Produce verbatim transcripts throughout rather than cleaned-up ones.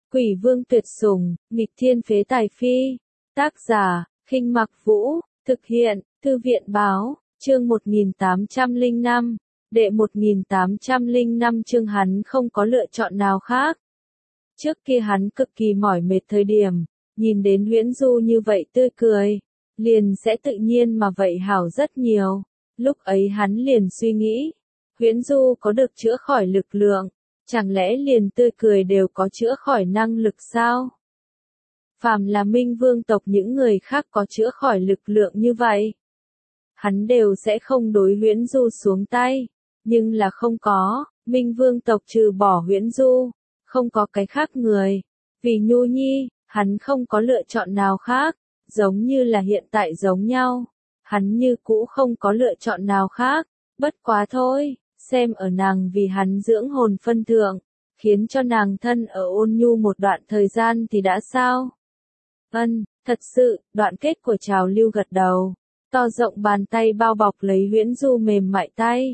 Quỷ vương tuyệt sủng, nghịch thiên phế tài phi. Tác giả, Khinh Mặc Vũ, thực hiện, Thư viện báo, chương một nghìn tám trăm lẻ năm, đệ một nghìn tám trăm lẻ năm chương hắn không có lựa chọn nào khác. Trước kia hắn cực kỳ mỏi mệt thời điểm, nhìn đến Huyễn Du như vậy tươi cười, liền sẽ tự nhiên mà vậy hảo rất nhiều. Lúc ấy hắn liền suy nghĩ, Huyễn Du có được chữa khỏi lực lượng, chẳng lẽ liền tươi cười đều có chữa khỏi năng lực sao? Phàm là Minh Vương tộc những người khác có chữa khỏi lực lượng như vậy, hắn đều sẽ không đối Huyễn Du xuống tay, nhưng là không có, Minh Vương tộc trừ bỏ Huyễn Du, không có cái khác người. Vì Nhu Nhi, hắn không có lựa chọn nào khác, giống như là hiện tại giống nhau, hắn như cũ không có lựa chọn nào khác, bất quá thôi, xem ở nàng vì hắn dưỡng hồn phân thượng, khiến cho nàng thân ở ôn nhu một đoạn thời gian thì đã sao? Ân, thật sự, đoạn kết của Trào Lưu gật đầu, to rộng bàn tay bao bọc lấy Huyễn Du mềm mại tay.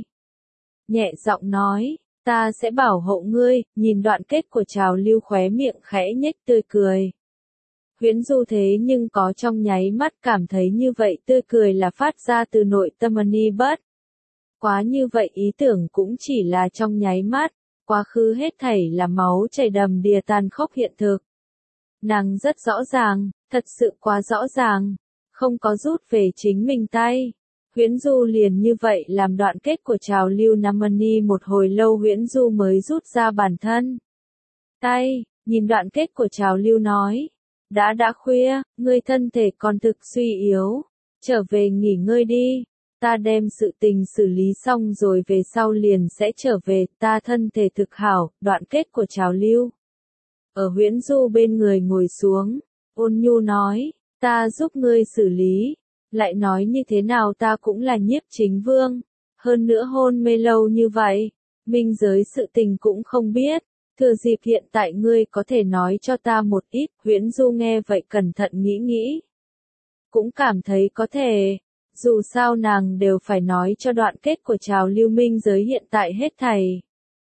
Nhẹ giọng nói, ta sẽ bảo hộ ngươi, nhìn đoạn kết của Trào Lưu khóe miệng khẽ nhếch tươi cười. Huyễn Du thế nhưng có trong nháy mắt cảm thấy như vậy tươi cười là phát ra từ nội tâm Ni Bất. Quá như vậy ý tưởng cũng chỉ là trong nháy mắt, quá khứ hết thảy là máu chảy đầm đìa tàn khốc hiện thực. Nàng rất rõ ràng, thật sự quá rõ ràng, không có rút về chính mình tay. Huyễn Du liền như vậy làm đoạn kết của Trào Lưu nắm Ni một hồi lâu Huyễn Du mới rút ra bản thân. Tay, nhìn đoạn kết của Trào Lưu nói, đã đã khuya, ngươi thân thể còn thực suy yếu, trở về nghỉ ngơi đi. Ta đem sự tình xử lý xong rồi về sau liền sẽ trở về, ta thân thể thực hảo, đoạn kết của Trào Lưu. Ở Huyễn Du bên người ngồi xuống, ôn nhu nói, ta giúp ngươi xử lý, lại nói như thế nào ta cũng là nhiếp chính vương, hơn nữa hôn mê lâu như vậy, minh giới sự tình cũng không biết, thừa dịp hiện tại ngươi có thể nói cho ta một ít. Huyễn Du nghe vậy cẩn thận nghĩ nghĩ, cũng cảm thấy có thể. Dù sao nàng đều phải nói cho đoạn kết của Trào Lưu minh giới hiện tại hết thảy.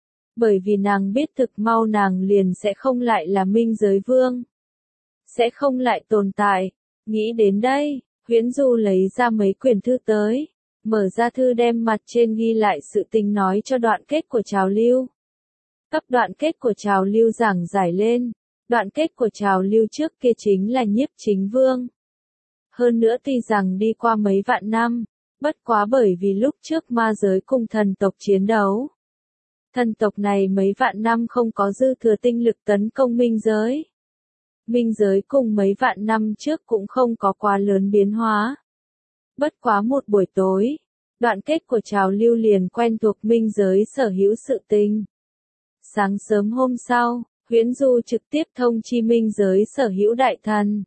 Bởi vì nàng biết thực mau nàng liền sẽ không lại là minh giới vương. Sẽ không lại tồn tại. Nghĩ đến đây, Huyễn Du lấy ra mấy quyển thư tới. Mở ra thư đem mặt trên ghi lại sự tình nói cho đoạn kết của Trào Lưu. Cấp đoạn kết của Trào Lưu giảng giải lên. Đoạn kết của Trào Lưu trước kia chính là nhiếp chính vương. Hơn nữa tuy rằng đi qua mấy vạn năm, bất quá bởi vì lúc trước ma giới cùng thần tộc chiến đấu. Thần tộc này mấy vạn năm không có dư thừa tinh lực tấn công minh giới. Minh giới cùng mấy vạn năm trước cũng không có quá lớn biến hóa. Bất quá một buổi tối, đoạn kết của Trào Lưu liền quen thuộc minh giới sở hữu sự tình. Sáng sớm hôm sau, Huyễn Du trực tiếp thông chi minh giới sở hữu đại thần.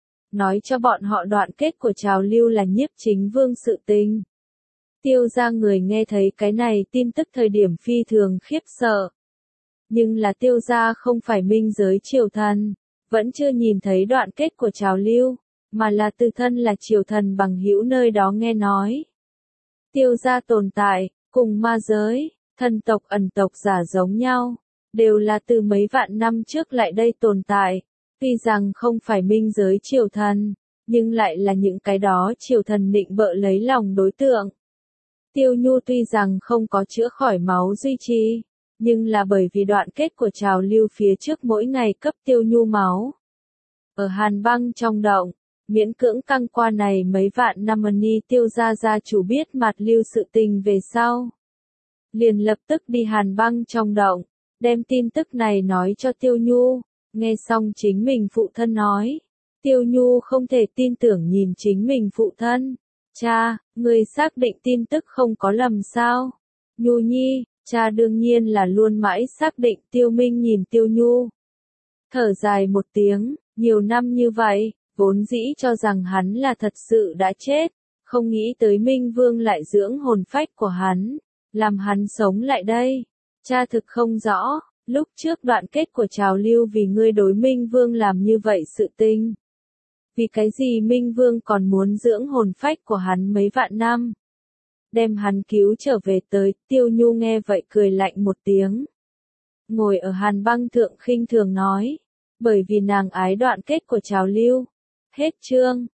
Nói cho bọn họ đoạn kết của Trào Lưu là nhiếp chính vương sự tình. Tiêu gia người nghe thấy cái này tin tức thời điểm phi thường khiếp sợ. Nhưng là tiêu gia không phải minh giới triều thần, vẫn chưa nhìn thấy đoạn kết của Trào Lưu, mà là từ thân là triều thần bằng hữu nơi đó nghe nói. Tiêu gia tồn tại, cùng ma giới, thần tộc ẩn tộc giả giống nhau, đều là từ mấy vạn năm trước lại đây tồn tại. Tuy rằng không phải minh giới triều thần, nhưng lại là những cái đó triều thần nịnh bợ lấy lòng đối tượng. Tiêu Nhu tuy rằng không có chữa khỏi máu duy trì, nhưng là bởi vì đoạn kết của Trào Lưu phía trước mỗi ngày cấp Tiêu Nhu máu. Ở Hàn Băng trong động, miễn cưỡng căng qua này mấy vạn năm Ni Tiêu gia gia chủ biết Mạt Lưu sự tình về sau. Liền lập tức đi Hàn Băng trong động, đem tin tức này nói cho Tiêu Nhu. Nghe xong chính mình phụ thân nói, Tiêu Nhu không thể tin tưởng nhìn chính mình phụ thân. Cha, người xác định tin tức không có lầm sao? Nhu Nhi, cha đương nhiên là luôn mãi xác định. Tiêu Minh nhìn Tiêu Nhu. Thở dài một tiếng, nhiều năm như vậy, vốn dĩ cho rằng hắn là thật sự đã chết, không nghĩ tới Minh Vương lại dưỡng hồn phách của hắn, làm hắn sống lại đây. Cha thực không rõ. Lúc trước đoạn kết của Trào Lưu vì ngươi đối Minh Vương làm như vậy sự tình. Vì cái gì Minh Vương còn muốn dưỡng hồn phách của hắn mấy vạn năm? Đem hắn cứu trở về tới, Tiêu Nhu nghe vậy cười lạnh một tiếng. Ngồi ở Hàn Băng thượng khinh thường nói. bởi vì nàng ái đoạn kết của trào lưu. Hết chương.